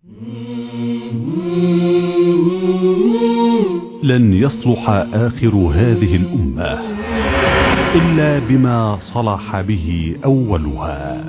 لن يصلح آخر هذه الأمة إلا بما صلح به أولها.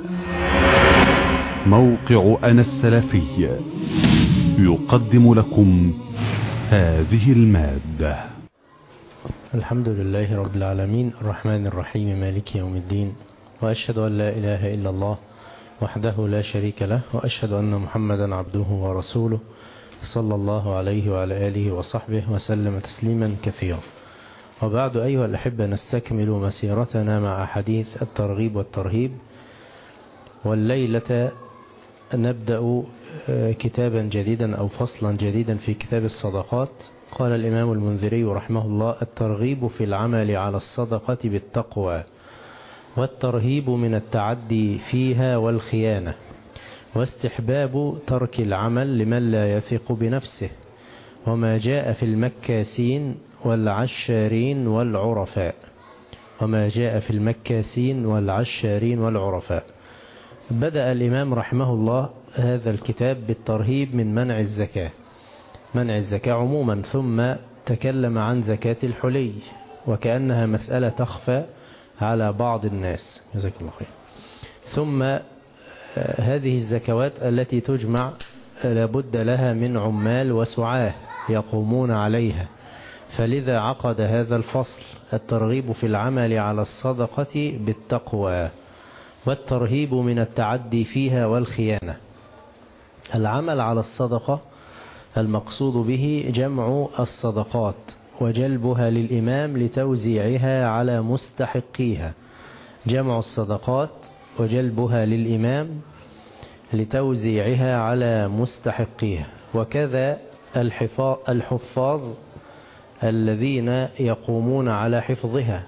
موقع أنا السلفي يقدم لكم هذه المادة. الحمد لله رب العالمين الرحمن الرحيم مالك يوم الدين، وأشهد أن لا إله إلا الله وحده لا شريك له، وأشهد أن محمدا عبده ورسوله صلى الله عليه وعلى آله وصحبه وسلم تسليما كثيرا. وبعد، أيها الأحبة، نستكمل مسيرتنا مع حديث الترغيب والترهيب، والليلة نبدأ كتابا جديدا أو فصلا جديدا في كتاب الصدقات. قال الإمام المنذري رحمه الله: الترغيب في العمل على الصدقة بالتقوى، والترهيب من التعدي فيها والخيانة، واستحباب ترك العمل لمن لا يثق بنفسه، وما جاء في المكاسين والعشارين والعرفاء. وما جاء في المكاسين والعشارين والعرفاء. بدأ الإمام رحمه الله هذا الكتاب بالترهيب من منع الزكاة، منع الزكاة عموما، ثم تكلم عن زكاة الحلي وكأنها مسألة تخفى على بعض الناس، جزاك الله خير. ثم هذه الزكوات التي تجمع لابد لها من عمال وسعاه يقومون عليها، فلذا عقد هذا الفصل: الترغيب في العمل على الصدقة بالتقوى، والترهيب من التعدي فيها والخيانة. العمل على الصدقة المقصود به جمع الصدقات وجلبها للإمام لتوزيعها على مستحقيها، جمع الصدقات وجلبها للإمام لتوزيعها على مستحقيها. وكذا الحفاظ الذين يقومون على حفظها،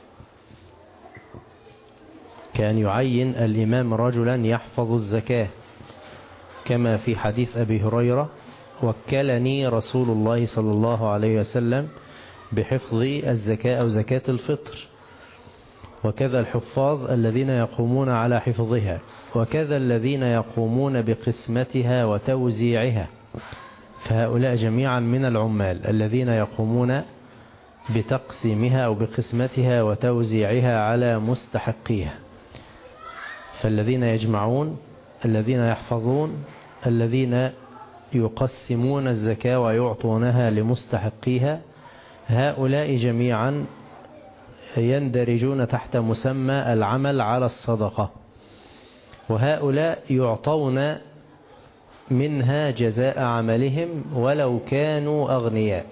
كان يعين الإمام رجلا يحفظ الزكاة، كما في حديث أبي هريرة: وكلني رسول الله صلى الله عليه وسلم بحفظ الزكاة أو زكاة الفطر. وكذا الحفاظ الذين يقومون على حفظها، وكذا الذين يقومون بقسمتها وتوزيعها، فهؤلاء جميعا من العمال الذين يقومون بتقسيمها أو بقسمتها وتوزيعها على مستحقيها. فالذين يجمعون، الذين يحفظون، الذين يقسمون الزكاة ويعطونها لمستحقيها، هؤلاء جميعا يندرجون تحت مسمى العمل على الصدقة، وهؤلاء يعطون منها جزاء عملهم ولو كانوا أغنياء.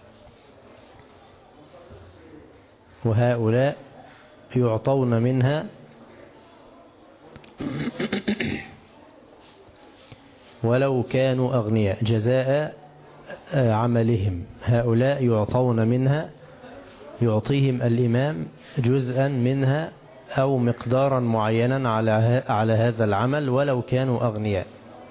وهؤلاء يعطون منها ولو كانوا أغنياء، جزاء عملهم. هؤلاء يعطون منها، يعطيهم الإمام جزءا منها أو مقدارا معينا على هذا العمل ولو كانوا أغنياء.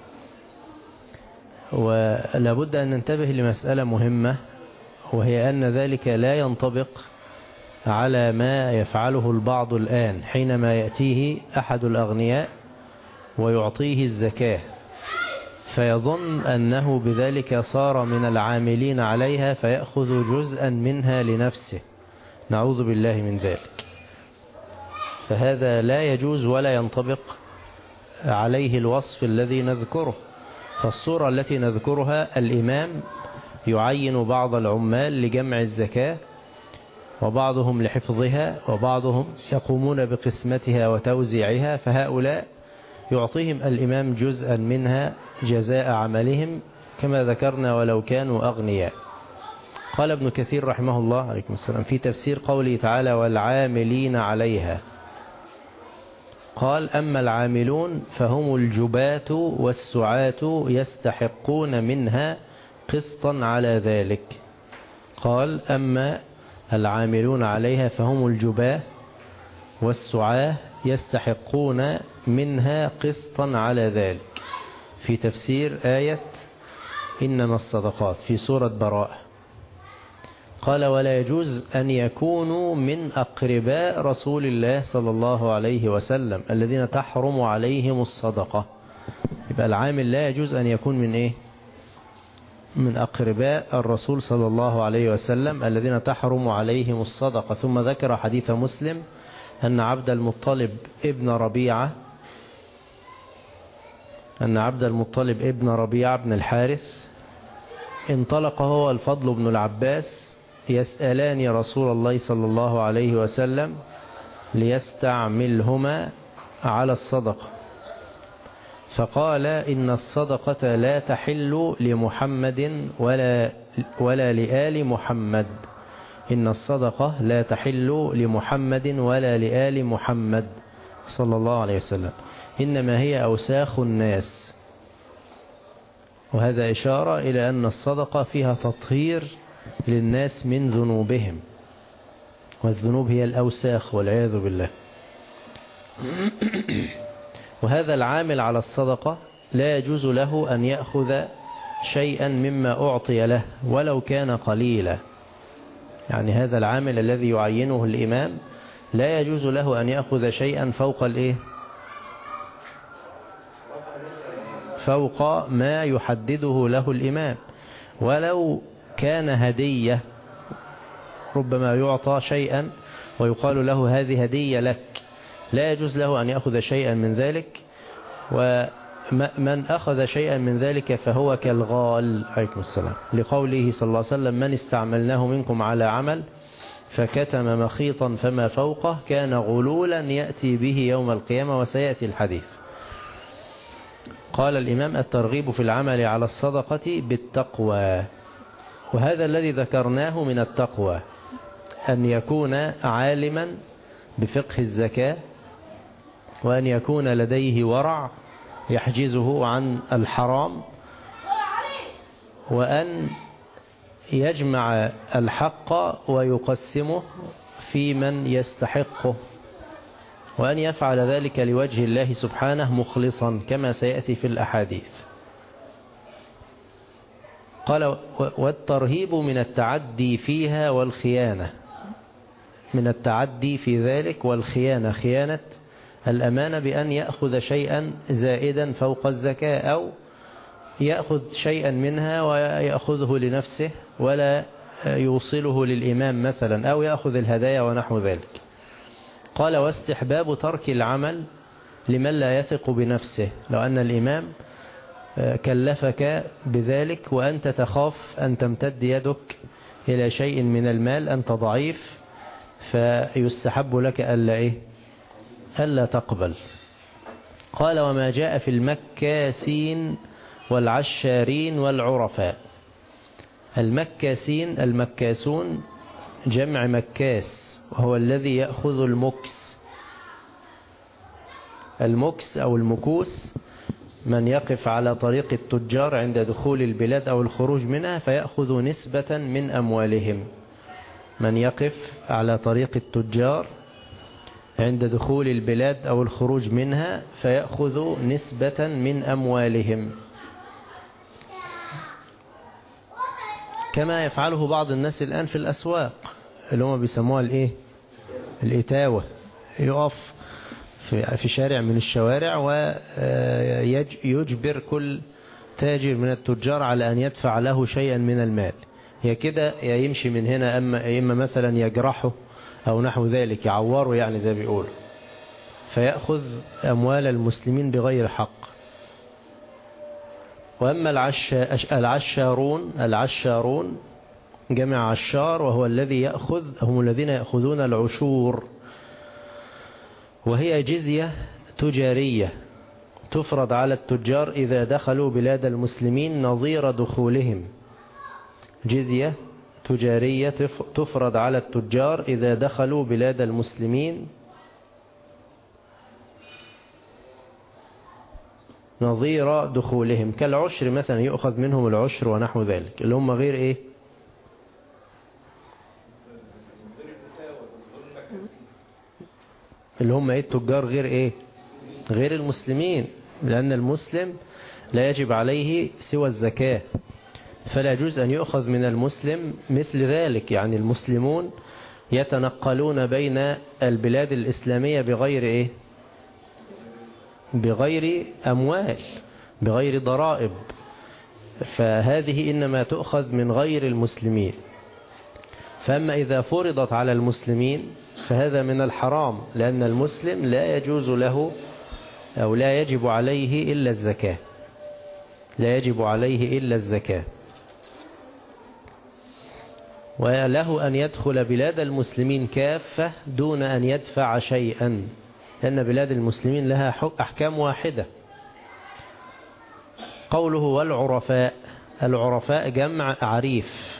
ولابد أن ننتبه لمسألة مهمة، وهي أن ذلك لا ينطبق على ما يفعله البعض الآن، حينما يأتيه أحد الأغنياء ويعطيه الزكاة فيظن أنه بذلك صار من العاملين عليها فيأخذ جزءا منها لنفسه، نعوذ بالله من ذلك. فهذا لا يجوز ولا ينطبق عليه الوصف الذي نذكره. فالصورة التي نذكرها: الإمام يعين بعض العمال لجمع الزكاة، وبعضهم لحفظها، وبعضهم يقومون بقسمتها وتوزيعها، فهؤلاء يعطيهم الإمام جزءا منها جزاء عملهم كما ذكرنا ولو كانوا أغنياء. قال ابن كثير رحمه الله عليكم السلام في تفسير قوله تعالى: والعاملين عليها، قال: أما العاملون فهم الجباة والسعاة يستحقون منها قسطا على ذلك. قال: أما العاملون عليها فهم الجباة والسعاة يستحقون منها قسطا على ذلك، في تفسير آية إنما الصدقات في سورة براءة. قال: ولا يجوز أن يكونوا من أقرباء رسول الله صلى الله عليه وسلم الذين تحرم عليهم الصدقة، يبقى العامل لا يجوز أن يكون من إيه؟ من أقرباء الرسول صلى الله عليه وسلم الذين تحرم عليهم الصدقة. ثم ذكر حديث مسلم أن عبد المطلب ابن ربيعة بن الحارث انطلق هو الفضل بن العباس يسألان رسول الله صلى الله عليه وسلم ليستعملهما على الصدقة، فقال إن الصدقة لا تحل لمحمد ولا لآل محمد. إن الصدقة لا تحل لمحمد ولا لآل محمد صلى الله عليه وسلم، إنما هي أوساخ الناس. وهذا إشارة إلى أن الصدقة فيها تطهير للناس من ذنوبهم، والذنوب هي الأوساخ والعياذ بالله. وهذا العامل على الصدقة لا يجوز له أن يأخذ شيئا مما أعطي له ولو كان قليلا. يعني هذا العامل الذي يعينه الإمام لا يجوز له أن يأخذ شيئا فوق ما يحدده له الإمام، ولو كان هدية. ربما يعطى شيئا ويقال له هذه هدية لك، لا يجوز له أن يأخذ شيئا من ذلك. ومن أخذ شيئا من ذلك فهو كالغال عليكم السلام، لقوله صلى الله عليه وسلم من استعملناه منكم على عمل فكتم مخيطا فما فوقه كان غلولا يأتي به يوم القيامة، وسيأتي الحديث. قال الإمام الترغيب في العمل على الصدقة بالتقوى. وهذا الذي ذكرناه من التقوى أن يكون عالما بفقه الزكاة، وأن يكون لديه ورع يحجزه عن الحرام، وأن يجمع الحق ويقسمه في من يستحقه، وأن يفعل ذلك لوجه الله سبحانه مخلصا كما سيأتي في الأحاديث. قال والترهيب من التعدي فيها والخيانة، من التعدي في ذلك والخيانة، خيانة الأمانة بأن يأخذ شيئا زائدا فوق الزكاة، أو يأخذ شيئا منها ويأخذه لنفسه ولا يوصله للإمام مثلا، أو يأخذ الهدايا ونحو ذلك. قال واستحباب ترك العمل لمن لا يثق بنفسه. لو أن الإمام كلفك بذلك وأنت تخاف أن تمتد يدك إلى شيء من المال، أنت ضعيف، فيستحب لك ألا تقبل. قال وما جاء في المكاسين والعشارين والعرفاء. المكاسون جمع مكاس، وهو الذي يأخذ المكس أو المكوس، من يقف على طريق التجار عند دخول البلاد أو الخروج منها فيأخذ نسبة من أموالهم. من يقف على طريق التجار عند دخول البلاد أو الخروج منها فيأخذ نسبة من أموالهم، كما يفعله بعض الناس الآن في الأسواق اللي هم بيسموها الإتاوة. يقف في شارع من الشوارع ويجبر كل تاجر من التجار على أن يدفع له شيئا من المال. هي كده يمشي من هنا، إما مثلا يجرحه أو نحو ذلك، يعوره يعني زي بيقول، فيأخذ أموال المسلمين بغير حق. وأما العشارون جمع عشار، وهو الذي هم الذين يأخذون العشور، وهي جزية تجارية تفرض على التجار إذا دخلوا بلاد المسلمين نظير دخولهم. جزية تجارية تفرض على التجار إذا دخلوا بلاد المسلمين نظير دخولهم، كالعشر مثلا، يؤخذ منهم العشر ونحو ذلك، اللي هم غير اللي هم التجار غير المسلمين، لأن المسلم لا يجب عليه سوى الزكاة، فلا يجوز أن يؤخذ من المسلم مثل ذلك. يعني المسلمون يتنقلون بين البلاد الإسلامية بغير أموال، بغير ضرائب، فهذه إنما تؤخذ من غير المسلمين. فأما إذا فرضت على المسلمين فهذا من الحرام، لأن المسلم لا يجوز له أو لا يجب عليه إلا الزكاة، لا يجب عليه إلا الزكاة، وله أن يدخل بلاد المسلمين كافة دون أن يدفع شيئا، لأن بلاد المسلمين لها أحكام واحدة. قوله والعرفاء، العرفاء جمع عريف،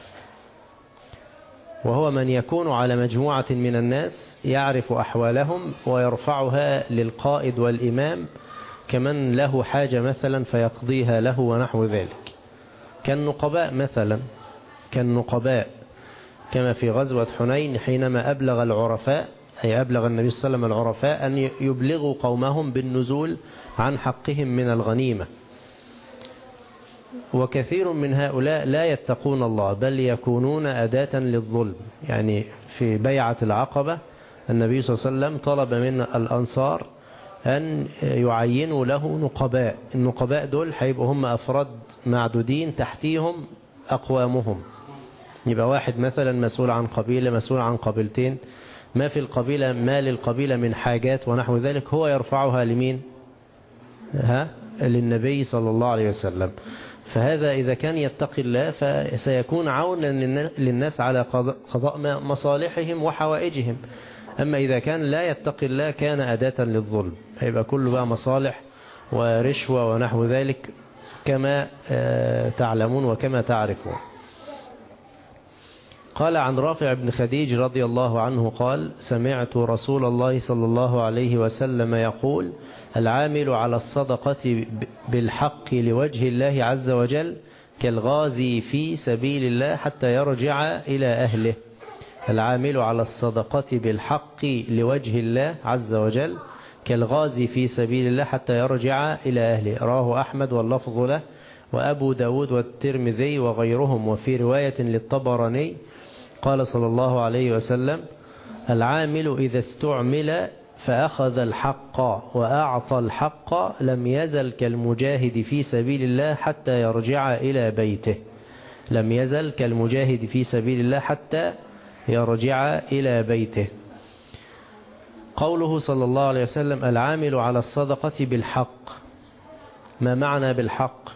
وهو من يكون على مجموعة من الناس يعرف أحوالهم ويرفعها للقائد والإمام كمن له حاجة مثلا فيقضيها له ونحو ذلك، كالنقباء مثلا، كالنقباء كما في غزوة حنين حينما أبلغ العرفاء، أي أبلغ النبي صلى الله عليه وسلم العرفاء أن يبلغوا قومهم بالنزول عن حقهم من الغنيمة. وكثير من هؤلاء لا يتقون الله بل يكونون أداة للظلم. يعني في بيعة العقبة النبي صلى الله عليه وسلم طلب من الأنصار أن يعينوا له نقباء، النقباء دول هيبقوا هم أفراد معدودين تحتيهم أقوامهم، يبقى واحد مثلا مسؤول عن قبيلة، مسؤول عن قبيلتين، ما في القبيلة ما للقبيلة من حاجات ونحو ذلك هو يرفعها لمين؟ للنبي صلى الله عليه وسلم. فهذا إذا كان يتقي الله فسيكون عونا للناس على قضاء مصالحهم وحوائجهم. أما إذا كان لا يتقي الله كان أداة للظلم، هيبقى كله بقى مصالح ورشوة ونحو ذلك كما تعلمون وكما تعرفون. قال عن رافع بن خديج رضي الله عنه قال: سمعت رسول الله صلى الله عليه وسلم يقول: العامل على الصدقة بالحق لوجه الله عز وجل كالغازي في سبيل الله حتى يرجع إلى أهله. العامل على الصدقة بالحق لوجه الله عز وجل كالغازي في سبيل الله حتى يرجع إلى أهله. رواه أحمد واللفظ له وأبو داود والترمذي وغيرهم. وفي رواية للطبراني قال صلى الله عليه وسلم: العامل إذا استعمل فأخذ الحق وأعطى الحق لم يزل كالمجاهد في سبيل الله حتى يرجع إلى بيته. لم يزل كالمجاهد في سبيل الله حتى يرجع إلى بيته. قوله صلى الله عليه وسلم: العامل على الصدقة بالحق، ما معنى بالحق؟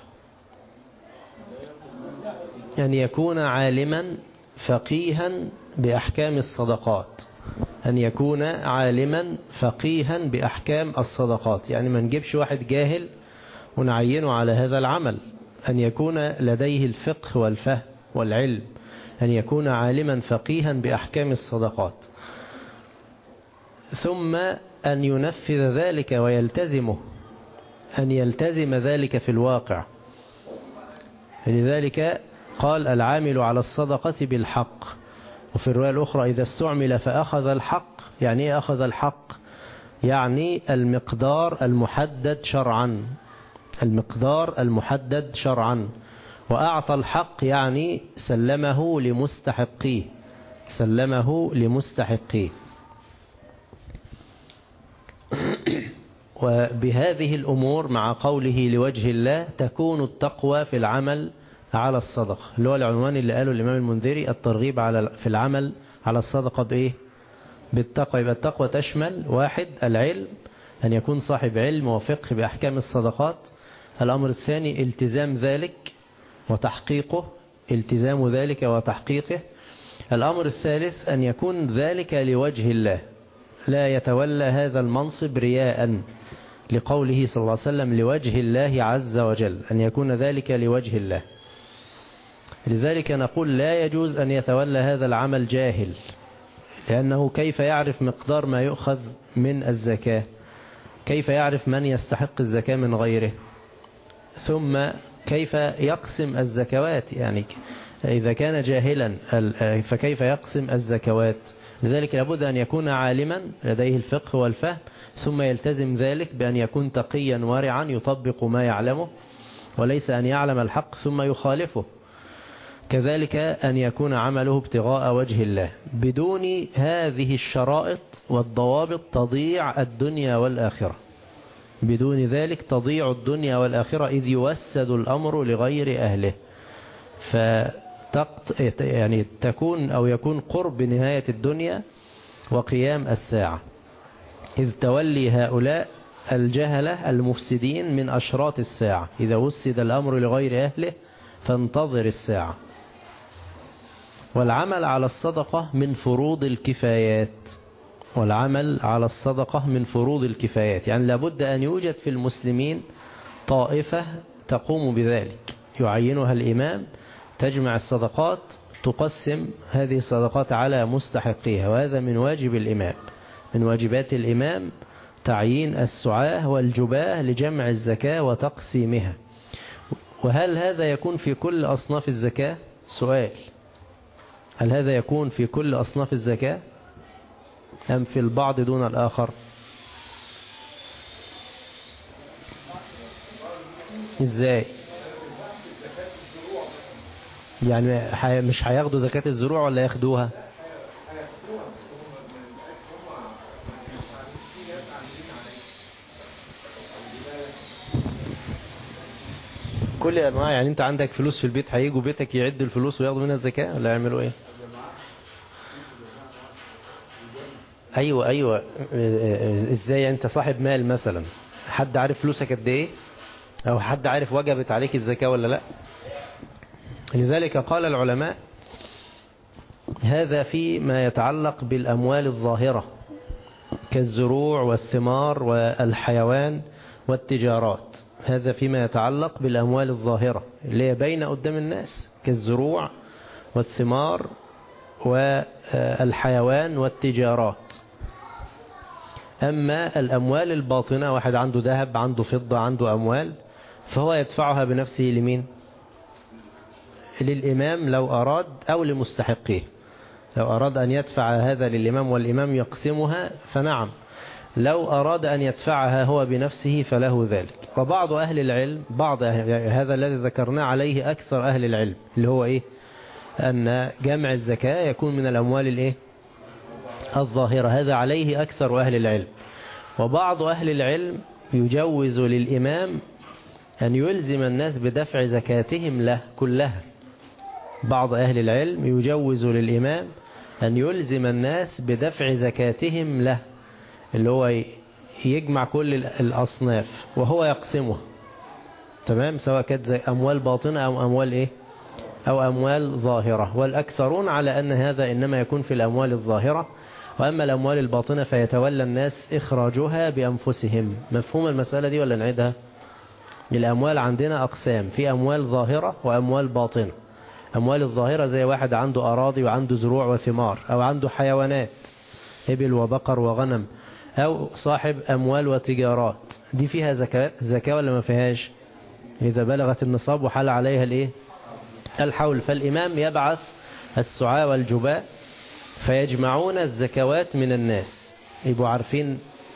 أن يكون عالما فقيها بأحكام الصدقات، أن يكون عالما فقيها بأحكام الصدقات، يعني ما نجيبش واحد جاهل ونعينه على هذا العمل، أن يكون لديه الفقه والفهم والعلم، أن يكون عالما فقيها بأحكام الصدقات، ثم أن ينفذ ذلك ويلتزمه، أن يلتزم ذلك في الواقع. لذلك قال: العامل على الصدقة بالحق. وفي الرواية الأخرى: إذا استعمل فأخذ الحق. يعني إيه أخذ الحق؟ يعني المقدار المحدد شرعا، المقدار المحدد شرعا. وأعطى الحق يعني سلمه لمستحقيه، سلمه لمستحقيه. وبهذه الأمور مع قوله لوجه الله تكون التقوى في العمل على الصدقة، اللي هو العنوان اللي قاله الإمام المنذري: الترغيب في العمل على الصدقة بإيه؟ بالتقوى. يبقى التقوى تشمل: واحد العلم، أن يكون صاحب علم وفقه بأحكام الصدقات. الأمر الثاني التزام ذلك وتحقيقه، التزام ذلك وتحقيقه. الأمر الثالث أن يكون ذلك لوجه الله، لا يتولى هذا المنصب رياء، لقوله صلى الله عليه وسلم: لوجه الله عز وجل، أن يكون ذلك لوجه الله. لذلك نقول لا يجوز أن يتولى هذا العمل جاهل، لأنه كيف يعرف مقدار ما يؤخذ من الزكاة؟ كيف يعرف من يستحق الزكاة من غيره؟ ثم كيف يقسم الزكوات؟ يعني إذا كان جاهلا فكيف يقسم الزكوات؟ لذلك لابد أن يكون عالما لديه الفقه والفهم، ثم يلتزم ذلك بأن يكون تقيا ورعا يطبق ما يعلمه، وليس أن يعلم الحق ثم يخالفه. كذلك أن يكون عمله ابتغاء وجه الله. بدون هذه الشرائط والضوابط تضيع الدنيا والآخرة، بدون ذلك تضيع الدنيا والآخرة، إذ يوسد الأمر لغير أهله. يعني تكون أو يكون قرب نهاية الدنيا وقيام الساعة، إذ تولي هؤلاء الجهلة المفسدين من أشراط الساعة. إذا وسد الأمر لغير أهله فانتظر الساعة. والعمل على الصدقة من فروض الكفايات. والعمل على الصدقة من فروض الكفايات، يعني لابد أن يوجد في المسلمين طائفة تقوم بذلك، يعينها الإمام، تجمع الصدقات، تقسم هذه الصدقات على مستحقيها. وهذا من واجب الإمام، من واجبات الإمام تعيين السعاة والجباه لجمع الزكاة وتقسيمها. وهل هذا يكون في كل أصناف الزكاة؟ سؤال، هل هذا يكون في كل أصناف الزكاة أم في البعض دون الآخر؟ إزاي؟ يعني مش هياخدوا زكاة الزروع ولا ياخدوها؟ كل أنواع. يعني أنت عندك فلوس في البيت، هيجوا بيتك يعدوا الفلوس وياخدوا منها الزكاة ولا يعملوا إيه؟ أيوة. إزاي؟ أنت صاحب مال مثلا، حد عارف فلوسك قد إيه؟ أو حد عارف وجبت عليك الزكاة ولا لا؟ لذلك قال العلماء هذا فيما يتعلق بالأموال الظاهرة كالزروع والثمار والحيوان والتجارات. هذا فيما يتعلق بالأموال الظاهرة اللي هي باينة قدام الناس كالزروع والثمار والحيوان والتجارات. أما الأموال الباطنة، واحد عنده ذهب، عنده فضة، عنده أموال، فهو يدفعها بنفسه لمين؟ للإمام لو أراد، أو لمستحقيه. لو أراد أن يدفع هذا للإمام والإمام يقسمها فنعم، لو أراد أن يدفعها هو بنفسه فله ذلك. وبعض أهل العلم، هذا الذي ذكرناه عليه أكثر أهل العلم، اللي هو إيه؟ أن جمع الزكاة يكون من الأموال الإيه؟ الظاهرة. هذا عليه أكثر أهل العلم. وبعض أهل العلم يجوز للإمام أن يلزم الناس بدفع زكاتهم له كلها. بعض أهل العلم يجوز للإمام أن يلزم الناس بدفع زكاتهم له، اللي هو يجمع كل الأصناف وهو يقسمه، تمام، سواء كانت أموال باطنة أو أموال إيه؟ أو أموال ظاهرة. والأكثرون على أن هذا إنما يكون في الأموال الظاهرة، وأما الأموال الباطنة فيتولى الناس إخراجها بأنفسهم. مفهوم المسألة دي ولا نعيدها؟ الأموال عندنا أقسام، في أموال ظاهرة وأموال باطنة. أموال الظاهرة زي واحد عنده أراضي وعنده زروع وثمار، أو عنده حيوانات إبل وبقر وغنم، أو صاحب أموال وتجارات، دي فيها زكاة ولا ما فيهاش؟ إذا بلغت النصاب وحال عليها الإيه؟ الحول. فالإمام يبعث السعاة والجباء فيجمعون الزكوات من الناس، يبقوا عارفين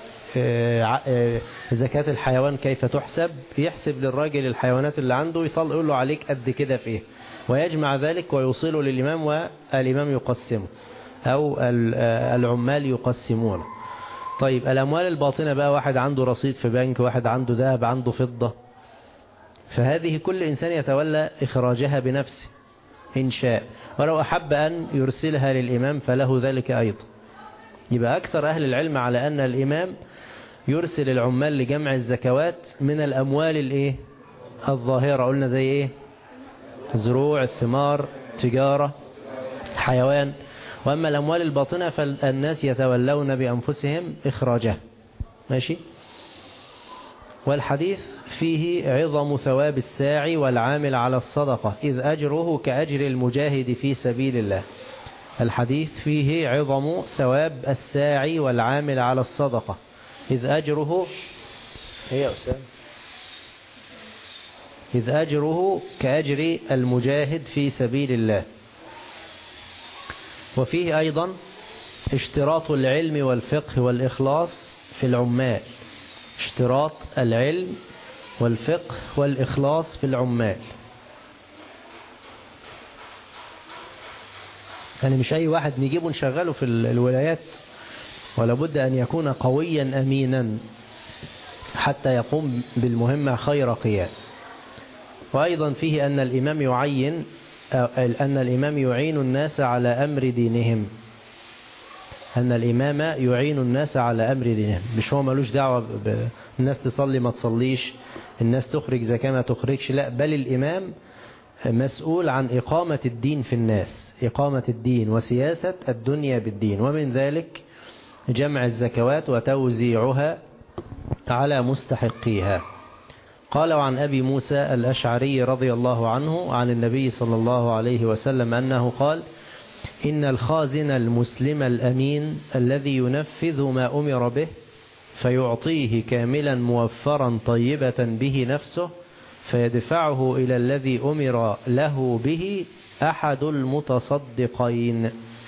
زكاة الحيوان كيف تحسب، يحسب للراجل الحيوانات اللي عنده، يقول له عليك قد كده فيه، ويجمع ذلك ويوصله للإمام، والإمام يقسمه أو العمال يقسمون. طيب الأموال الباطنة بقى، واحد عنده رصيد في بنك، واحد عنده ذهب، عنده فضة، فهذه كل إنسان يتولى إخراجها بنفسه إن شاء، ولو أحب أن يرسلها للإمام فله ذلك أيضا. يبقى أكثر أهل العلم على أن الإمام يرسل العمال لجمع الزكوات من الأموال الإيه؟ الظاهرة. قلنا زي إيه؟ زروع، الثمار، تجارة، حيوان. وأما الأموال الباطنة فالناس يتولون بأنفسهم إخراجها. ماشي؟ والحديث فيه عظم ثواب الساعي والعامل على الصدقة، إذ أجره كأجر المجاهد في سبيل الله. الحديث فيه عظم ثواب الساعي والعامل على الصدقة، إذ أجره إذ أجره كأجر المجاهد في سبيل الله. وفيه أيضا اشتراط العلم والفقه والإخلاص في العمال، اشتراط العلم والفقه والإخلاص في العمال. يعني مش أي واحد نجيبه نشغله في الولايات، ولا بد أن يكون قويا أمينا. حتى يقوم بالمهمة خير قيام. وأيضا فيه أن الإمام يعين الناس على أمر دينهم، أن الإمام يعين الناس على أمر دينهم، مش هو ملوش دعوة الناس تصلي ما تصليش، الناس تخرج زكاة ما تخرجش، لا، بل الإمام مسؤول عن إقامة الدين في الناس، إقامة الدين وسياسة الدنيا بالدين، ومن ذلك جمع الزكوات وتوزيعها على مستحقيها. قال عن أبي موسى الأشعري رضي الله عنه عن النبي صلى الله عليه وسلم أنه قال: إن الخازن المسلم الأمين الذي ينفذ ما أمر به فيعطيه كاملا موفرا طيبة به نفسه فيدفعه إلى الذي أمر له به أحد المتصدقين.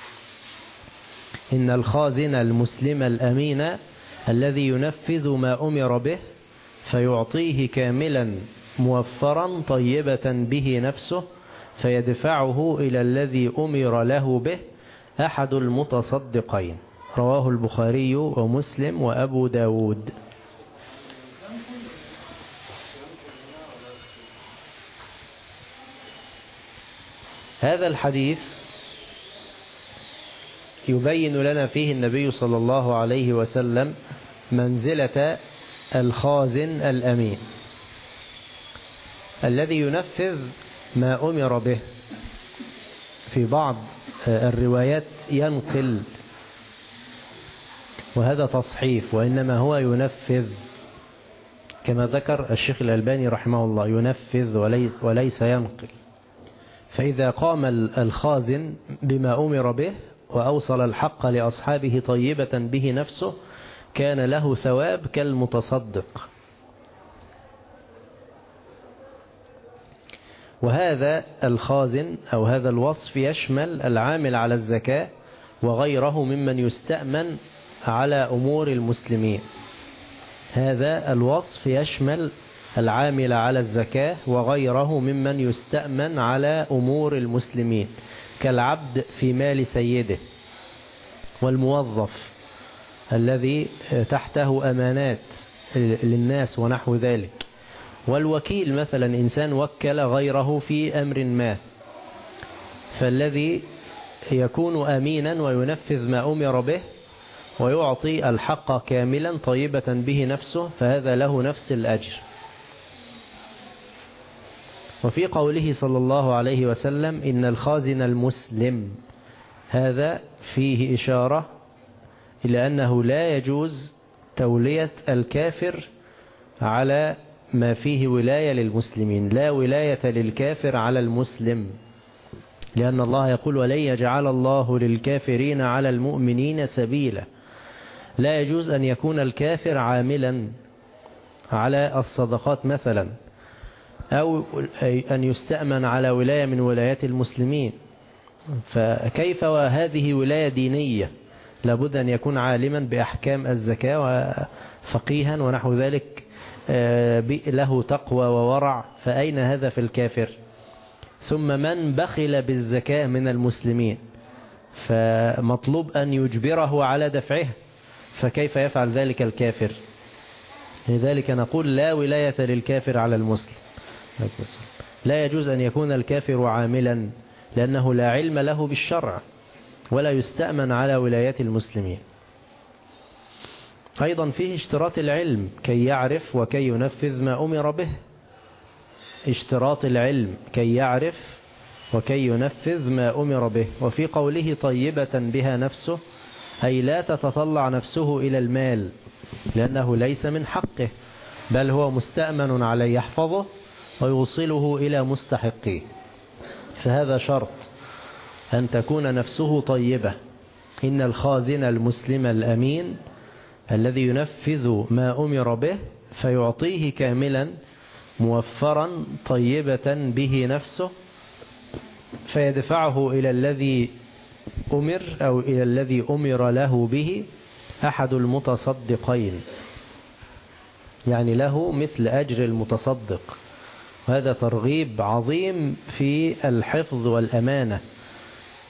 إن الخازن المسلم الأمين الذي ينفذ ما أمر به فيعطيه كاملا موفرا طيبة به نفسه فيدفعه إلى الذي أمر له به أحد المتصدقين. رواه البخاري ومسلم وأبو داود. هذا الحديث يبين لنا فيه النبي صلى الله عليه وسلم منزلة الخازن الأمين الذي ينفذ ما أمر به. في بعض الروايات ينقل، وهذا تصحيف، وإنما هو ينفذ كما ذكر الشيخ الألباني رحمه الله، ينفذ وليس ينقل. فإذا قام الخازن بما أمر به وأوصل الحق لأصحابه طيبة به نفسه كان له ثواب كالمتصدق. وهذا الخازن أو هذا الوصف يشمل العامل على الزكاة وغيره ممن يستأمن على أمور المسلمين. هذا الوصف يشمل العامل على الزكاة وغيره ممن يستأمن على أمور المسلمين كالعبد في مال سيده، والموظف الذي تحته أمانات للناس ونحو ذلك، والوكيل مثلا إنسان وكل غيره في أمر ما، فالذي يكون أمينا وينفذ ما أمر به ويعطي الحق كاملا طيبة به نفسه فهذا له نفس الأجر. وفي قوله صلى الله عليه وسلم إن الخازن المسلم، هذا فيه إشارة إلى أنه لا يجوز تولية الكافر على ما فيه ولاية للمسلمين، لا ولاية للكافر على المسلم، لأن الله يقول ولن يجعل الله للكافرين على المؤمنين سبيلا. لا يجوز أن يكون الكافر عاملا على الصدقات مثلا، أو أن يستأمن على ولاية من ولايات المسلمين. فكيف وهذه ولاية دينية؟ لابد أن يكون عالما بأحكام الزكاة وفقيها ونحو ذلك، له تقوى وورع، فأين هذا في الكافر؟ ثم من بخل بالزكاة من المسلمين فمطلوب أن يجبره على دفعه، فكيف يفعل ذلك الكافر؟ لذلك نقول لا ولاية للكافر على المسلم. لا يجوز أن يكون الكافر عاملا لأنه لا علم له بالشرع ولا يستأمن على ولايات المسلمين. أيضا فيه اشتراط العلم كي يعرف وكي ينفذ ما أمر به، اشتراط العلم كي يعرف وكي ينفذ ما أمر به. وفي قوله طيبة بها نفسه أي لا تتطلع نفسه إلى المال لأنه ليس من حقه، بل هو مستأمن عليه يحفظه ويوصله إلى مستحقيه، فهذا شرط أن تكون نفسه طيبة. إن الخازن المسلم الأمين الذي ينفذ ما أمر به فيعطيه كاملا موفرا طيبة به نفسه فيدفعه إلى الذي أمر أو إلى الذي أمر له به أحد المتصدقين، يعني له مثل أجر المتصدق. وهذا ترغيب عظيم في الحفظ والأمانة،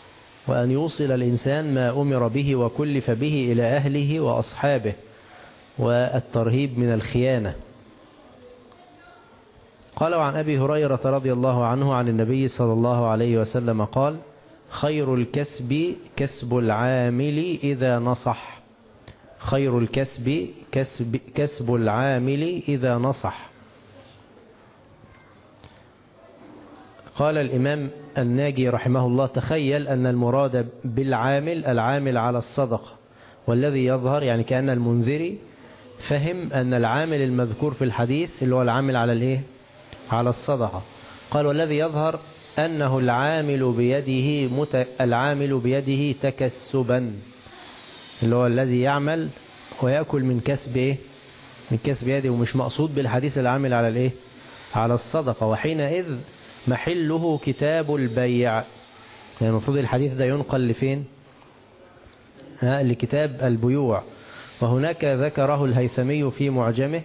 وأن يوصل الإنسان ما أمر به وكلف به إلى أهله وأصحابه، والترهيب من الخيانة. قال عن أبي هريرة رضي الله عنه عن النبي صلى الله عليه وسلم قال: خير الكسب كسب العامل إذا نصح. خير الكسب كسب العامل إذا نصح. قال الإمام الناجي رحمه الله: تخيل أن المراد بالعامل العامل على الصدقة، والذي يظهر يعني كأن المنذري فهم أن العامل المذكور في الحديث اللي هو العامل على الإيه؟ على الصدقة. قال: والذي يظهر أنه العامل بيده تكسبا، اللي هو الذي يعمل ويأكل من كسب إيه؟ من كسب يده، ومش مقصود بالحديث العامل على الإيه؟ على الصدقة. وحينئذ محله كتاب البيع، يعني المفروض الحديث ده ينقل لفين؟ لكتاب البيوع. وهناك ذكره الهيثمي في معجمه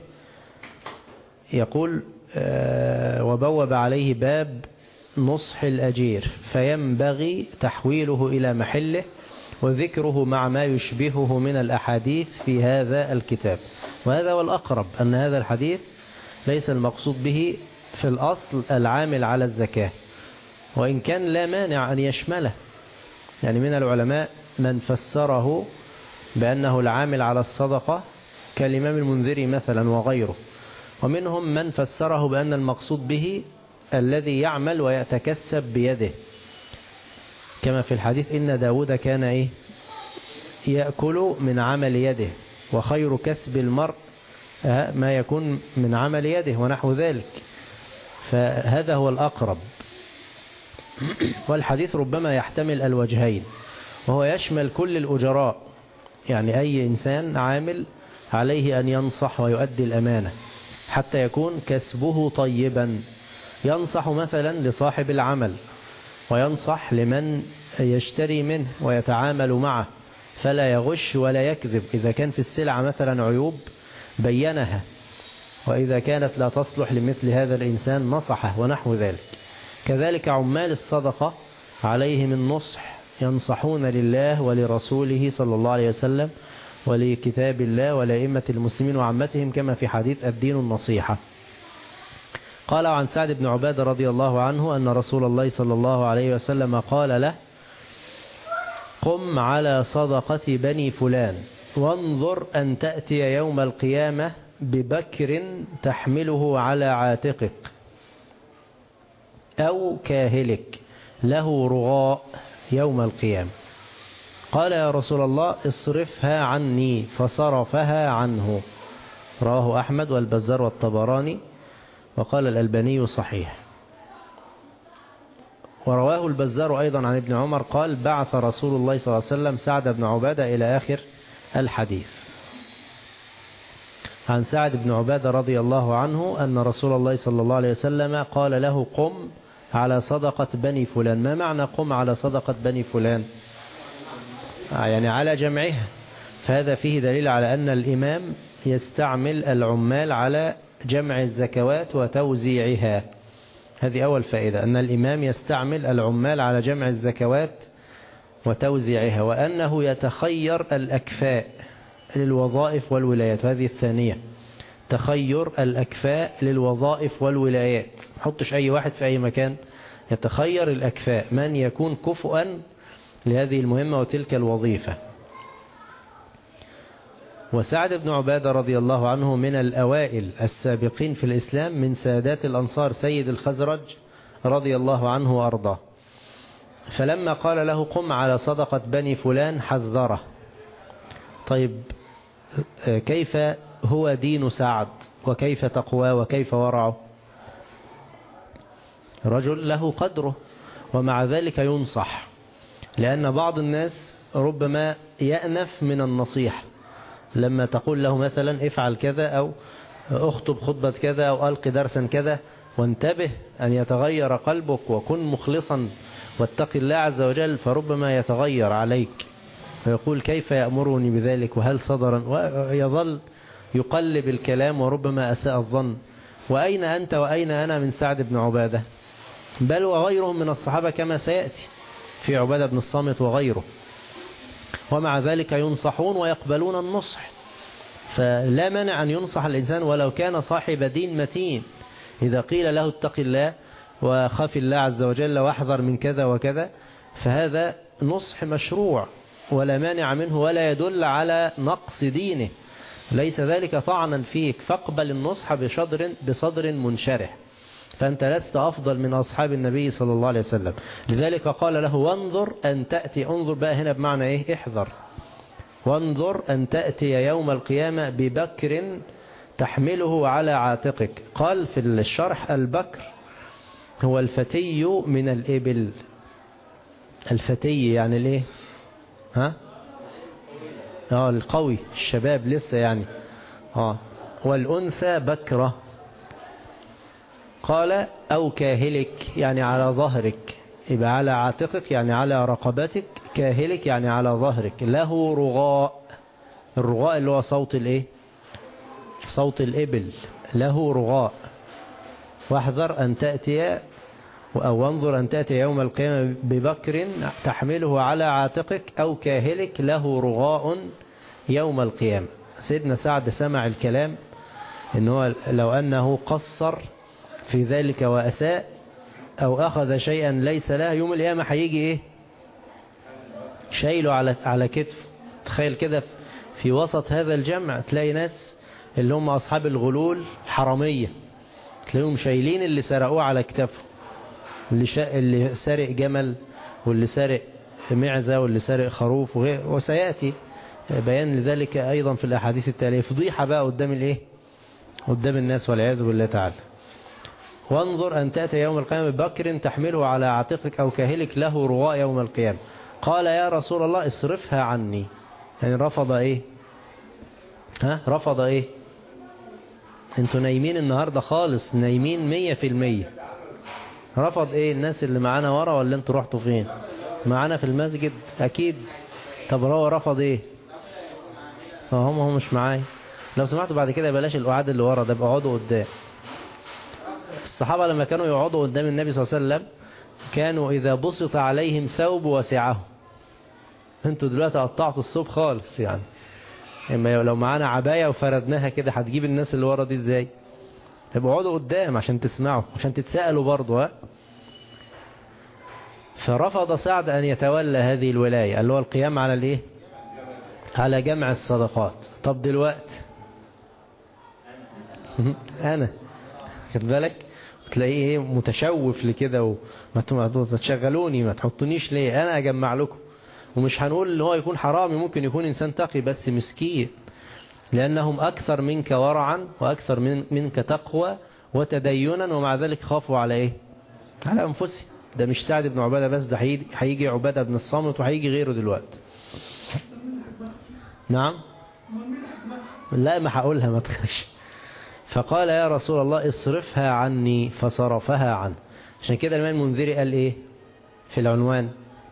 يقول: وبوب عليه باب نصح الأجير، فينبغي تحويله إلى محله وذكره مع ما يشبهه من الأحاديث في هذا الكتاب. وهذا هو الأقرب، أن هذا الحديث ليس المقصود به في الأصل العامل على الزكاة، وإن كان لا مانع أن يشمله. يعني من العلماء من فسره بأنه العامل على الصدقة كالإمام المنذري مثلا وغيره، ومنهم من فسره بأن المقصود به الذي يعمل ويتكسب بيده، كما في الحديث: إن داود كان إيه؟ يأكل من عمل يده، وخير كسب المرء ما يكون من عمل يده، ونحو ذلك. فهذا هو الأقرب. والحديث ربما يحتمل الوجهين، وهو يشمل كل الأجراء، يعني أي إنسان عامل عليه أن ينصح ويؤدي الأمانة حتى يكون كسبه طيبا. ينصح مثلا لصاحب العمل، وينصح لمن يشتري منه ويتعامل معه، فلا يغش ولا يكذب. إذا كان في السلعة مثلا عيوب بينها، وإذا كانت لا تصلح لمثل هذا الإنسان نصحه، ونحو ذلك. كذلك عمال الصدقة عليهم النصح، ينصحون لله ولرسوله صلى الله عليه وسلم ولكتاب الله ولأئمة المسلمين وعامتهم، كما في حديث الدين النصيحة. قال عن سعد بن عبادة رضي الله عنه أن رسول الله صلى الله عليه وسلم قال له: قم على صدقة بني فلان، وانظر أن تأتي يوم القيامة ببكر تحمله على عاتقك أو كاهلك له رغاء يوم القيامة. قال: يا رسول الله اصرفها عني، فصرفها عنه. رواه أحمد والبزار والطبراني، وقال الألباني صحيح. ورواه البزار أيضا عن ابن عمر قال: بعث رسول الله صلى الله عليه وسلم سعد بن عبادة إلى آخر الحديث. عن سعد بن عبادة رضي الله عنه أن رسول الله صلى الله عليه وسلم قال له: قم على صدقة بني فلان. ما معنى قم على صدقة بني فلان؟ يعني على جمعها. فهذا فيه دليل على أن الإمام يستعمل العمال على جمع الزكوات وتوزيعها. هذه أول فائدة، أن الإمام يستعمل العمال على جمع الزكوات وتوزيعها، وأنه يتخير الأكفاء للوظائف والولايات. هذه الثانية، تخير الأكفاء للوظائف والولايات. ما حطش أي واحد في أي مكان، يتخير الأكفاء من يكون كفؤا لهذه المهمة وتلك الوظيفة. وسعد بن عبادة رضي الله عنه من الأوائل السابقين في الإسلام، من سادات الأنصار، سيد الخزرج رضي الله عنه وأرضاه. فلما قال له: قم على صدقة بني فلان، حذره. طيب، كيف هو دين سعد، وكيف تقواه، وكيف ورعه؟ رجل له قدره، ومع ذلك ينصح، لأن بعض الناس ربما يأنف من النصيحة. لما تقول له مثلا افعل كذا، أو اخطب خطبة كذا، أو ألقي درسا كذا، وانتبه أن يتغير قلبك، وكن مخلصا واتق الله عز وجل، فربما يتغير عليك فيقول: كيف يأمرني بذلك، وهل صدرا، ويظل يقلب الكلام، وربما أساء الظن. وأين أنت وأين أنا من سعد بن عبادة؟ بل وغيرهم من الصحابة كما سيأتي في عبادة بن الصامت وغيره. ومع ذلك ينصحون ويقبلون النصح. فلا مانع أن ينصح الإنسان ولو كان صاحب دين متين. إذا قيل له اتق الله وخاف الله عز وجل واحذر من كذا وكذا، فهذا نصح مشروع ولا مانع منه ولا يدل على نقص دينه، ليس ذلك طعنا فيك، فاقبل النصح بصدر منشرح. فأنت لست أفضل من أصحاب النبي صلى الله عليه وسلم. لذلك قال له وانظر أن تأتي، انظر بقى هنا بمعنى إيه؟ احذر. وانظر أن تأتي يوم القيامة ببكر تحمله على عاتقك. قال في الشرح البكر هو الفتي من الإبل. الفتي يعني الايه؟ القوي، الشباب لسه يعني. والأنثى بكرة. قال أو كاهلك يعني على ظهرك، يبقى على عاتقك يعني على رقبتك، كاهلك يعني على ظهرك. له رغاء، الرغاء اللي هو صوت الايه؟ صوت الإبل. له رغاء. واحذر أن تأتي أو وانظر أن تأتي يوم القيامة ببكر تحمله على عاتقك أو كاهلك له رغاء يوم القيامة. سيدنا سعد سمع الكلام، إنه لو أنه قصر في ذلك وأساء أو أخذ شيئا ليس له، يوم القيامة هيجي إيه؟ شايله على كتف. تخيل كده في وسط هذا الجمع تلاقي ناس اللي هم أصحاب الغلول حرامية، تلاقيهم شايلين اللي سرقوه على كتفه، اللي سارق جمل واللي سارق معزة واللي سارق خروف وسيأتي بيان لذلك أيضا في الأحاديث التالية. فضيحة بقى قدام الايه؟ قدام الناس والعياذ بالله تعالى. وانظر أن تأتي يوم القيامة ببكر تحمله على عاتقك أو كاهلك له رغاء يوم القيامة. قال يا رسول الله اصرفها عني. يعني رفض ايه؟ رفض ايه؟ انتوا نايمين النهاردة خالص، نايمين 100%. رفض ايه؟ الناس اللي معانا ورا ولا انتوا رحتوا فين؟ معانا في المسجد اكيد. طب هو رفض ايه؟ هم مش معايا. لو سمحتوا بعد كده بلاش القعاد اللي ورا ده، اقعدوا قدام. الصحابة لما كانوا يقعدوا قدام النبي صلى الله عليه وسلم كانوا إذا بسط عليهم ثوب وسعه. انتوا دلوقتي قطعتوا الثوب خالص يعني. اما لو معانا عباية وفردناها كده هتجيب الناس اللي ورا دي ازاي؟ يبقوا اقعدوا قدام عشان تسمعوا، عشان تتسألوا برضه. فرفض سعد أن يتولى هذه الولاية اللي هو القيام على الايه؟ على جمع الصدقات. طب دلوقتي انا خد بالك تلاقيه ايه؟ متشوف لكده وما تشغلوني، ما تحطونيش ليه، انا اجمع لكم. ومش هنقول ان هو يكون حرامي، ممكن يكون انسان تقي بس مسكين، لانهم اكثر منك ورعا واكثر منك تقوى وتدينا، ومع ذلك خافوا على ايه؟ على انفسهم. ده مش سعد بن عبادة بس، ده هيجي عبادة بن الصامت وهيجي غيره دلوقتي. نعم لا ما هقولها ما تخش. فقال يا رسول الله اصرفها عني، فصرفها عنه. عشان كده الإمام المنذري قال ايه في العنوان؟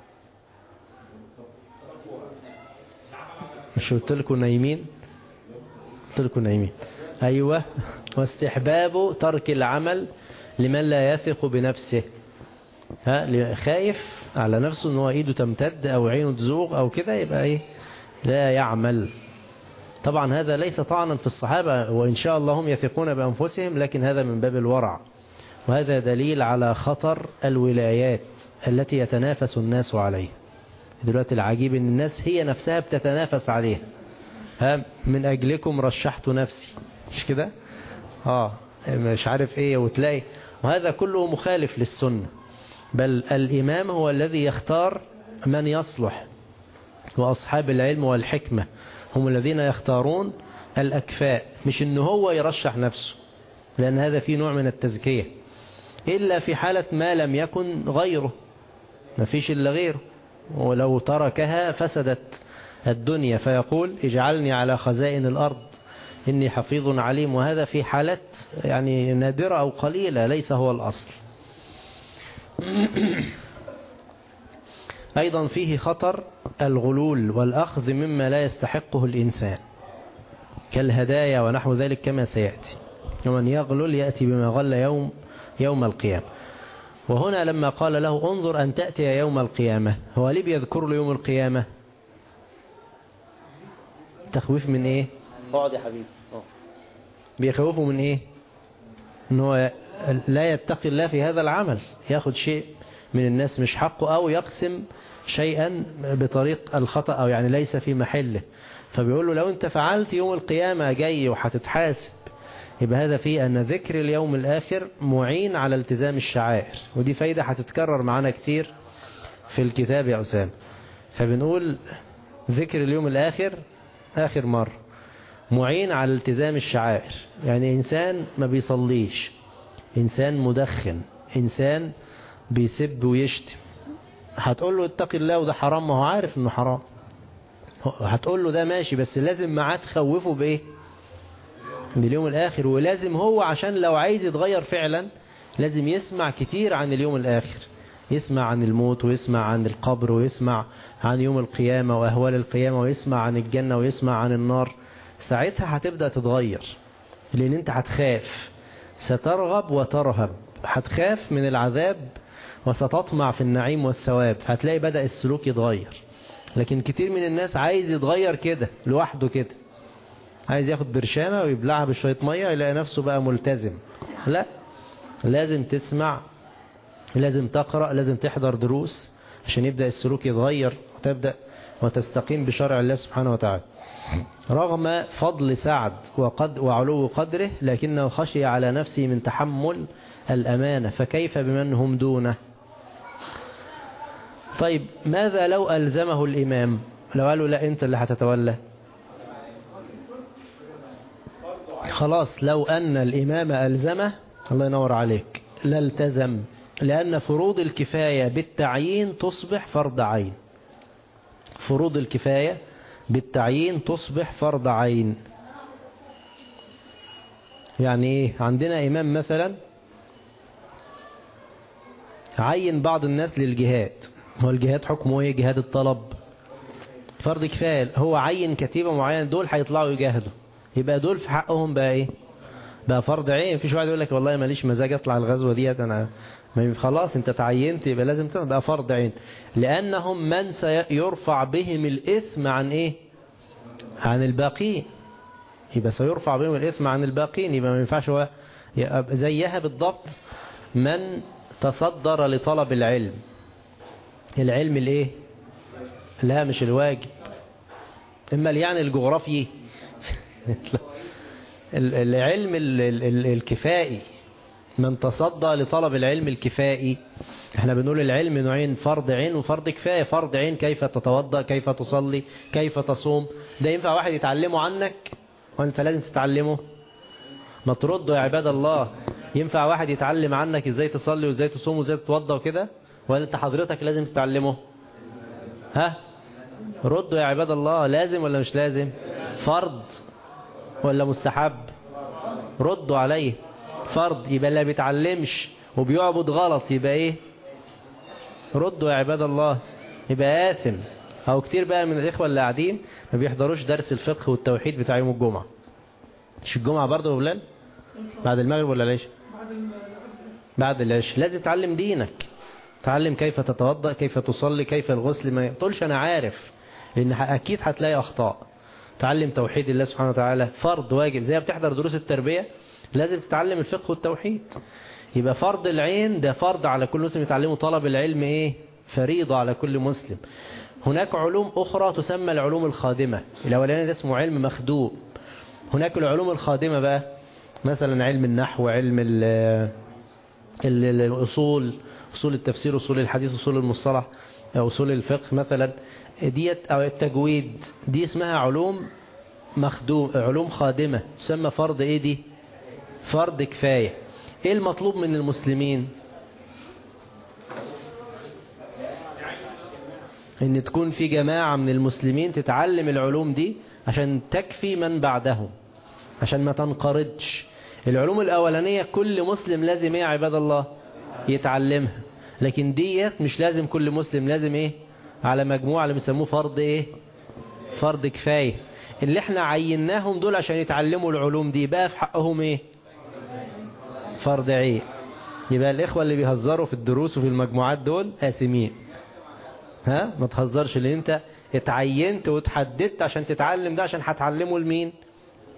مش قلت لكم نايمين؟ قلت لكم نايمين. ايوه. واستحباب ترك العمل لمن لا يثق بنفسه. خايف على نفسه ان هو ايده تمتد او عينه تزوغ او كده، يبقى ايه؟ لا يعمل. طبعا هذا ليس طعنا في الصحابة، وإن شاء الله هم يثقون بأنفسهم، لكن هذا من باب الورع. وهذا دليل على خطر الولايات التي يتنافس الناس عليها. دلوقتي العجيب ان الناس هي نفسها بتتنافس عليها. من أجلكم رشحت نفسي، مش كده؟ مش عارف ايه، وتلاقي وهذا كله مخالف للسنة. بل الإمام هو الذي يختار من يصلح، وأصحاب العلم والحكمة هم الذين يختارون الأكفاء، مش إنه هو يرشح نفسه، لأن هذا فيه نوع من التزكية، إلا في حالة ما لم يكن غيره، ما فيش إلا غيره، ولو تركها فسدت الدنيا، فيقول اجعلني على خزائن الأرض إني حفيظ عليم. وهذا في حالات يعني نادرة أو قليلة، ليس هو الأصل. أيضا فيه خطر الغلول والأخذ مما لا يستحقه الإنسان كالهدايا ونحو ذلك كما سيأتي. ومن يغلل يأتي بما غل يوم القيامة. وهنا لما قال له انظر أن تأتي يوم القيامة، هو ليه بيذكر له يوم القيامة؟ تخويف من إيه؟ اقعد يا حبيبي. بيخوفوا من ايه؟ ان هو لا يتقي الله في هذا العمل، ياخد شيء من الناس مش حقه او يقسم شيئا بطريق الخطأ او يعني ليس في محله، فبيقول له لو انت فعلت يوم القيامة جاي وهتتحاسب. يبقى هذا فيه ان ذكر اليوم الاخر معين على التزام الشعائر، ودي فايدة هتتكرر معانا كتير في الكتاب يا أسامة. فبنقول ذكر اليوم الآخر آخر مرة معين على التزام الشعائر. يعني إنسان ما بيصليش، إنسان مدخن، إنسان بيسب ويشتم، هتقول له اتق الله وده حرام، ما هو عارف انه حرام، هتقول له ده ماشي، بس لازم معاه تخوفه بإيه؟ باليوم الآخر. ولازم هو عشان لو عايز يتغير فعلا لازم يسمع كتير عن اليوم الآخر، يسمع عن الموت ويسمع عن القبر ويسمع عن يوم القيامة وأهوال القيامة ويسمع عن الجنة ويسمع عن النار. ساعتها هتبدأ تتغير، لأن انت هتخاف، سترغب وترهب، هتخاف من العذاب وستطمع في النعيم والثواب، هتلاقي بدأ السلوك يتغير. لكن كتير من الناس عايز يتغير كده لوحده كده، عايز ياخد برشامة ويبلعها بشوية مية يلاقي نفسه بقى ملتزم. لا، لازم تسمع، لازم تقرأ، لازم تحضر دروس عشان يبدأ السلوك يتغير وتبدأ وتستقيم بشرع الله سبحانه وتعالى. رغم فضل سعد وعلو قدره لكنه خشي على نفسه من تحمل الأمانة، فكيف بمن هم دونه؟ طيب ماذا لو ألزمه الإمام؟ لو قالوا لا أنت اللي هتتولى، خلاص لو أن الإمام ألزمه الله ينور عليك لا التزم، لأن فروض الكفاية بالتعيين تصبح فرض عين. فروض الكفاية بالتعيين تصبح فرض عين. يعني ايه؟ عندنا إمام مثلا عين بعض الناس للجهاد، هو الجهاد حكمه ايه؟ جهاد الطلب فرض كفاية، هو عين كتيبة معينة دول هيطلعوا يجاهدوا، يبقى دول في حقهم بقى ايه؟ بقى فرض عين. مفيش واحد يقول لك والله ماليش مزاج اطلع الغزوة ديت، انا خلاص انت تعينت يبقى لازم تبقى فرض عين، لانهم من سيرفع بهم الاثم عن ايه؟ عن الباقين، يبقى سيرفع بهم الاثم عن الباقين. يبقى ما ينفعش هو زيها بالضبط من تصدر لطلب العلم. العلم الايه؟ لا مش الواجب، اما يعني الجغرافي العلم الكفائي، من تصدى لطلب العلم الكفائي. احنا بنقول العلم نوعين، فرض عين وفرض كفاية. فرض عين كيف تتوضأ، كيف تصلي، كيف تصوم، ده ينفع واحد يتعلمه عنك وانت لازم تتعلمه؟ ما تردوا يا عباد الله. ينفع واحد يتعلم عنك ازاي تصلي وازاي تصوم وازاي تتوضأ وكده، ولا انت حضرتك لازم تتعلمه؟ ها ردوا يا عباد الله، لازم ولا مش لازم؟ فرض ولا مستحب؟ ردوا عليه. فرض. يبقى اللي بيتعلمش وبيعبد غلط يبقى ايه؟ ردوا يا عباد الله، يبقى آثم. او كتير بقى من الاخوة اللي قاعدين ما بيحضروش درس الفقه والتوحيد بتاع يوم الجمعة. مش الجمعة برضه يا بلال؟ بعد المغرب ولا العشاء؟ بعد العشاء. لازم تعلم دينك، تعلم كيف تتوضأ، كيف تصلي، كيف الغسل. ما تقولش انا عارف، لان اكيد هتلاقي اخطاء. تعلم توحيد الله سبحانه وتعالى، فرض واجب. زي ما بتحضر دروس التربية لازم تتعلم الفقه والتوحيد. يبقى فرض العين ده فرض على كل مسلم يتعلمه. طلب العلم ايه؟ فريضة على كل مسلم. هناك علوم اخرى تسمى العلوم الخادمة، الاولاني ده اسمه علم مخدوم. هناك العلوم الخادمة بقى، مثلا علم النحو، علم الاصول، اصول التفسير، اصول الحديث، اصول المصطلح، اصول الفقه مثلا ديت، او التجويد، دي اسمها علوم مخدوم، علوم خادمة، تسمى فرض ايه دي؟ فرض كفاية. ايه المطلوب من المسلمين؟ ان تكون في جماعة من المسلمين تتعلم العلوم دي عشان تكفي من بعدهم، عشان ما تنقرضش. العلوم الاولانية كل مسلم لازم ايه يا عباد الله؟ يتعلمها. لكن ديت مش لازم كل مسلم، لازم ايه؟ على مجموعة اللي بيسموه فرض ايه؟ فرض كفاية. اللي احنا عيناهم دول عشان يتعلموا العلوم دي بقى في حقهم ايه؟ فرض عين. يبقى الاخوة اللي بيهزروا في الدروس وفي المجموعات دول آثمين. ها ما تهزرش، لان انت اتعينت وتحددت عشان تتعلم ده، عشان هتعلمه لمين؟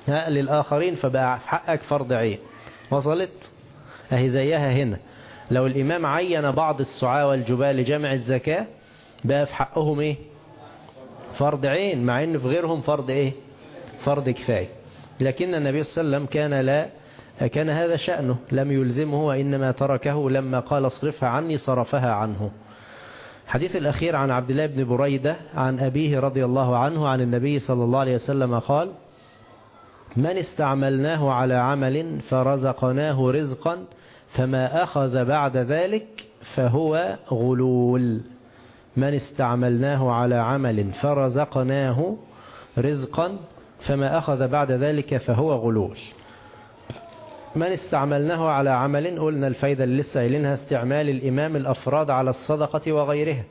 للآخرين فبقى في حقك فرض عين. وصلت؟ اهي زيها هنا، لو الإمام عين بعض السعاة والجبال لجمع الزكاة بقى في حقهم ايه؟ فرض عين، مع ان في غيرهم فرض ايه؟ فرض كفاية. لكن النبي صلى الله عليه وسلم كان هذا شأنه، لم يلزمه وإنما تركه لما قال اصرفها عني صرفها عنه. الحديث الأخير عن عبد الله بن بريدة عن أبيه رضي الله عنه عن النبي صلى الله عليه وسلم قال: من استعملناه على عمل فرزقناه رزقا فما أخذ بعد ذلك فهو غلول. من استعملناه على عمل فرزقناه رزقا فما أخذ بعد ذلك فهو غلول. من استعملناه على عمل، قلنا الفايدة اللي لسه قايلينها استعمال الإمام الأفراد على الصدقة وغيرها.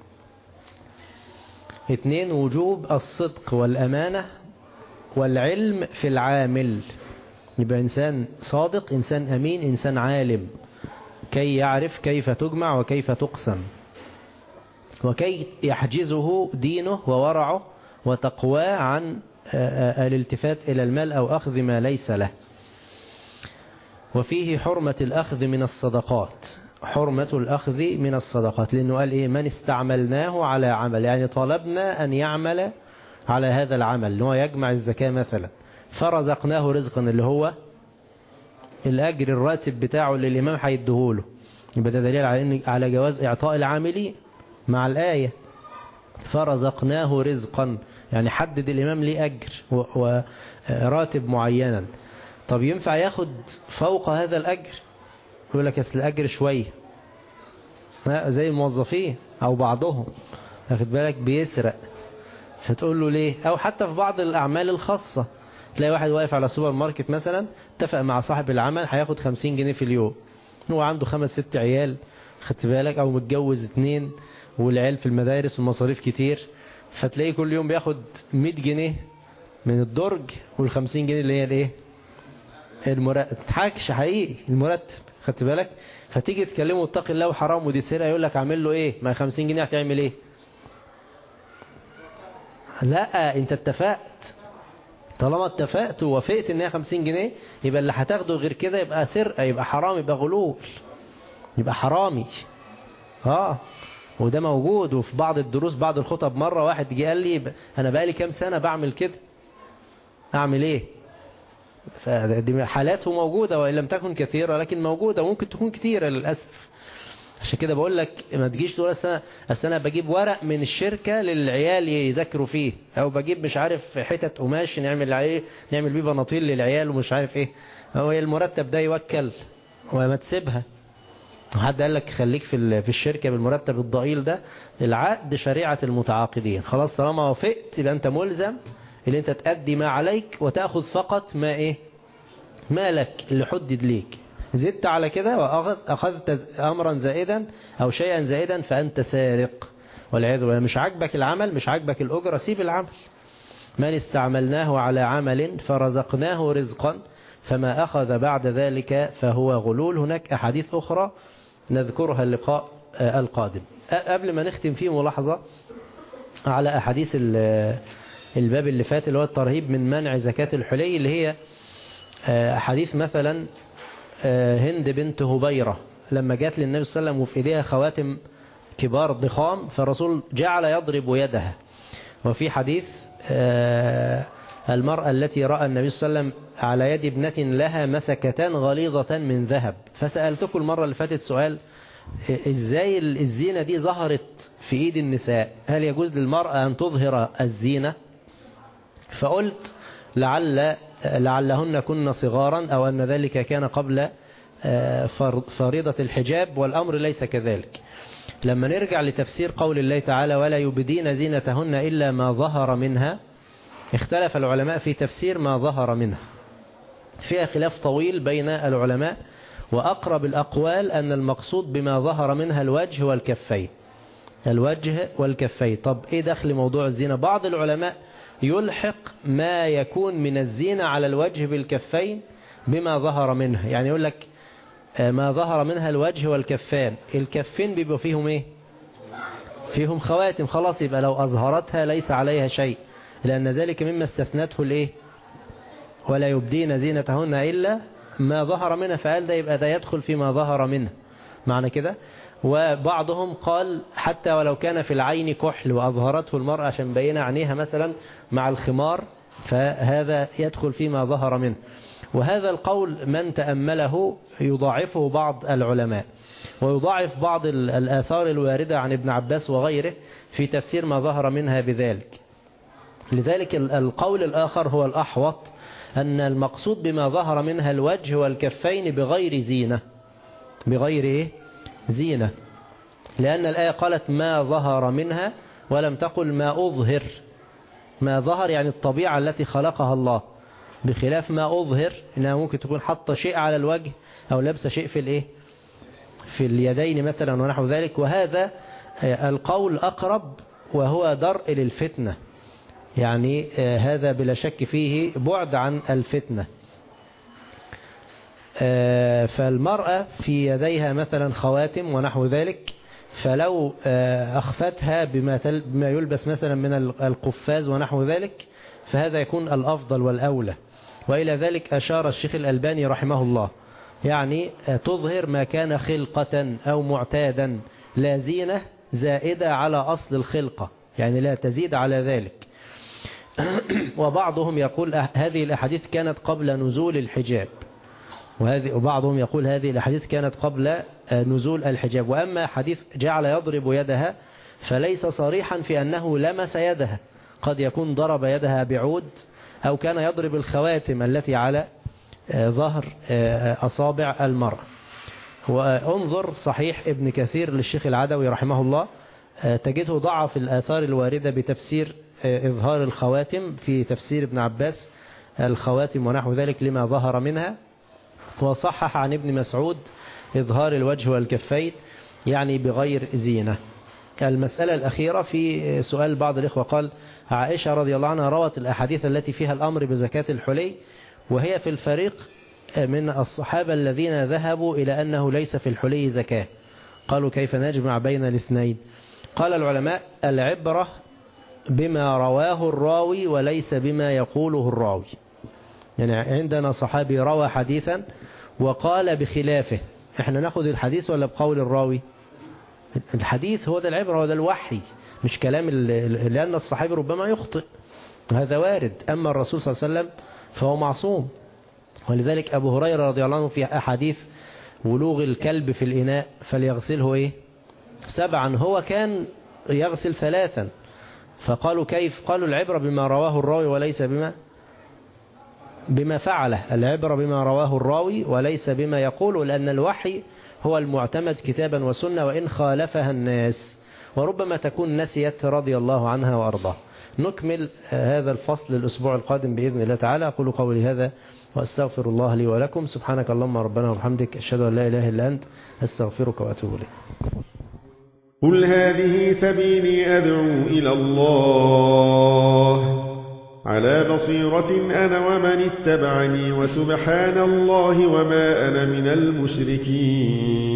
2 وجوب الصدق والأمانة والعلم في العامل، يبقى إنسان صادق، إنسان أمين، إنسان عالم، كي يعرف كيف تجمع وكيف تقسم، وكي يحجزه دينه وورعه وتقواه عن الالتفات إلى المال أو أخذ ما ليس له. وفيه حرمة الأخذ من الصدقات، حرمة الأخذ من الصدقات، لأنه قال إيه؟ من استعملناه على عمل، يعني طلبنا أن يعمل على هذا العمل، اللي هو يجمع الزكاة مثلا، فرزقناه رزقا اللي هو الأجر الراتب بتاعه اللي الإمام هيديهوله، يبقى ده دليل على جواز إعطاء العاملين مع الآية. فرزقناه رزقا يعني حدد الإمام ليه أجر وراتب معينا. طب ينفع ياخد فوق هذا الأجر؟ يقول لك أصل الأجر شوية، زي الموظفين أو بعضهم أخد بالك بيسرق، فتقول له ليه؟ أو حتى في بعض الأعمال الخاصة تلاقي واحد واقف على سوبر ماركت مثلا، اتفق مع صاحب العمل هياخد 50 جنيه في اليوم، هو عنده 5-6 عيال خدت بالك، أو متجوز 2 والعيال في المدارس والمصاريف كتير، فتلاقيه كل يوم بياخد 100 جنيه من الدرج وال50 جنيه اللي هي الايه؟ المرتب. تضحكش حقيقي المرتب خدت بالك، فتيجي تكلمه اتق الله وحرام ودي سرقه، يقول لك اعمل له ايه؟ ما 50 جنيه هتعمل ايه؟ لا انت اتفقت، طالما اتفقت ووافقت ان هي 50 جنيه يبقى اللي هتاخده غير كده يبقى سرقه، يبقى حرام، يبقى غلول، يبقى حرامي. وده موجود. وفي بعض الدروس بعض الخطب مرة واحد جه قال لي انا بقالي كام سنة بعمل كده، اعمل ايه؟ فدي حالاته موجودة وإن لم تكن كثيرة لكن موجودة، وممكن تكون كثيرة للأسف. عشان كده بقول لك ما تجيش تقول أصل أنا بجيب ورق من الشركة للعيال يذاكروا فيه، أو بجيب مش عارف حتت قماش نعمل عليه نعمل بيه بناطيل للعيال ومش عارف إيه، هو المرتب ده يوكل وما تسيبها. حد قال لك خليك في الشركة بالمرتب الضئيل ده؟ العقد شريعة المتعاقدين، خلاص طالما وافقت يبقى أنت ملزم اللي أنت تأدي ما عليك وتأخذ فقط ما إيه؟ ما لك اللي حدد ليك. زدت على كده وأخذت أمرا زائدا أو شيئا زائدا فأنت سارق والعياذ بالله. مش عاجبك العمل، مش عاجبك الأجرة، سيب العمل. من استعملناه على عمل فرزقناه رزقا فما أخذ بعد ذلك فهو غلول. هناك أحاديث أخرى نذكرها اللقاء القادم. قبل ما نختم فيه ملاحظة على أحاديث الباب اللي فات اللي هو الترهيب من منع زكاة الحلي، اللي هي حديث مثلا هند بنت هبيرة لما جات للنبي صلى الله عليه وسلم وفي ايديها خواتم كبار ضخام، فالرسول جعل يضرب يدها. وفي حديث المرأة التي رأى النبي صلى الله عليه وسلم على يد ابنة لها مسكتان غليظة من ذهب. فسألتكم المرة اللي فاتت سؤال، ازاي الزينة دي ظهرت في ايد النساء؟ هل يجوز للمرأة ان تظهر الزينة؟ فقلت لعلهن كن صغارا أو أن ذلك كان قبل فريضة الحجاب، والأمر ليس كذلك. لما نرجع لتفسير قول الله تعالى ولا يبدين زينتهن إلا ما ظهر منها، اختلف العلماء في تفسير ما ظهر منها، فيها خلاف طويل بين العلماء، وأقرب الأقوال أن المقصود بما ظهر منها الوجه والكفين، الوجه والكفين. طب إيه دخل موضوع الزينة؟ بعض العلماء يلحق ما يكون من الزينة على الوجه بالكفين بما ظهر منها، يعني يقول لك ما ظهر منها الوجه والكفان، الكفين بيبقوا فيهم ايه؟ فيهم خواتم، خلاص يبقى لو أظهرتها ليس عليها شيء، لأن ذلك مما استثنته الايه؟ ولا يبدين زينتهن إلا ما ظهر منها، فقال ده يبقى ده يدخل فيما ظهر منه، معنى كده. وبعضهم قال حتى ولو كان في العين كحل وأظهرته المرأة عشان بين عينيها مثلا مع الخمار، فهذا يدخل فيما ظهر منه. وهذا القول من تأمله يضاعفه بعض العلماء، ويضاعف بعض الآثار الواردة عن ابن عباس وغيره في تفسير ما ظهر منها بذلك. لذلك القول الآخر هو الأحوط، أن المقصود بما ظهر منها الوجه والكفين بغير زينة، بغير إيه؟ زينة، لأن الآية قالت ما ظهر منها ولم تقل ما أظهر. ما ظهر يعني الطبيعة التي خلقها الله، بخلاف ما أظهر إنها ممكن تكون حاطة شيء على الوجه أو لابسة شيء في الإيه؟ في اليدين مثلا ونحو ذلك. وهذا القول أقرب وهو درء للفتنة، يعني هذا بلا شك فيه بعد عن الفتنة. فالمرأة في يديها مثلا خواتم ونحو ذلك، فلو أخفتها بما يلبس مثلا من القفاز ونحو ذلك، فهذا يكون الأفضل والأولى. وإلى ذلك أشار الشيخ الألباني رحمه الله، يعني تظهر ما كان خلقة أو معتادا، لا زينة زائدة على أصل الخلقة، يعني لا تزيد على ذلك. وبعضهم يقول هذه الأحاديث كانت قبل نزول الحجاب، وبعضهم يقول هذه الأحاديث كانت قبل نزول الحجاب. وأما حديث جعل يضرب يدها فليس صريحا في أنه لمس يدها، قد يكون ضرب يدها بعود، أو كان يضرب الخواتم التي على ظهر أصابع المرأة. وانظر صحيح ابن كثير للشيخ العدوي رحمه الله، تجده ضعف الآثار الواردة بتفسير إظهار الخواتم في تفسير ابن عباس الخواتم ونحو ذلك لما ظهر منها، وصحح عن ابن مسعود إظهار الوجه والكفين يعني بغير زينة. المسألة الأخيرة في سؤال بعض الإخوة، قال عائشة رضي الله عنها روت الأحاديث التي فيها الأمر بزكاة الحلي، وهي في الفريق من الصحابة الذين ذهبوا إلى أنه ليس في الحلي زكاة. قالوا كيف نجمع بين الاثنين؟ قال العلماء العبرة بما رواه الراوي وليس بما يقوله الراوي. يعني عندنا صحابي روى حديثا وقال بخلافه، احنا ناخذ الحديث ولا بقول الراوي؟ الحديث هو ده العبرة، هو ده الوحي، مش كلام لأن الصحابي ربما يخطئ، هذا وارد. أما الرسول صلى الله عليه وسلم فهو معصوم. ولذلك أبو هريرة رضي الله عنه في أحاديث ولوغ الكلب في الإناء فليغسله 7، هو كان يغسل 3. فقالوا كيف؟ قالوا العبرة بما رواه الراوي وليس بما فعله، العبرة بما رواه الراوي وليس بما يقوله، لأن الوحي هو المعتمد كتابا وسنة وإن خالفها الناس، وربما تكون نسيت رضي الله عنها وأرضاه. نكمل هذا الفصل الأسبوع القادم بإذن الله تعالى. أقول قولي هذا وأستغفر الله لي ولكم. سبحانك اللهم ربنا وبحمدك، أشهد أن لا إله إلا أنت، أستغفرك وأتوب إليك. قل هذه سبيلي أدعو إلى الله على بصيرة أنا ومن اتبعني، وسبحان الله وما أنا من المشركين.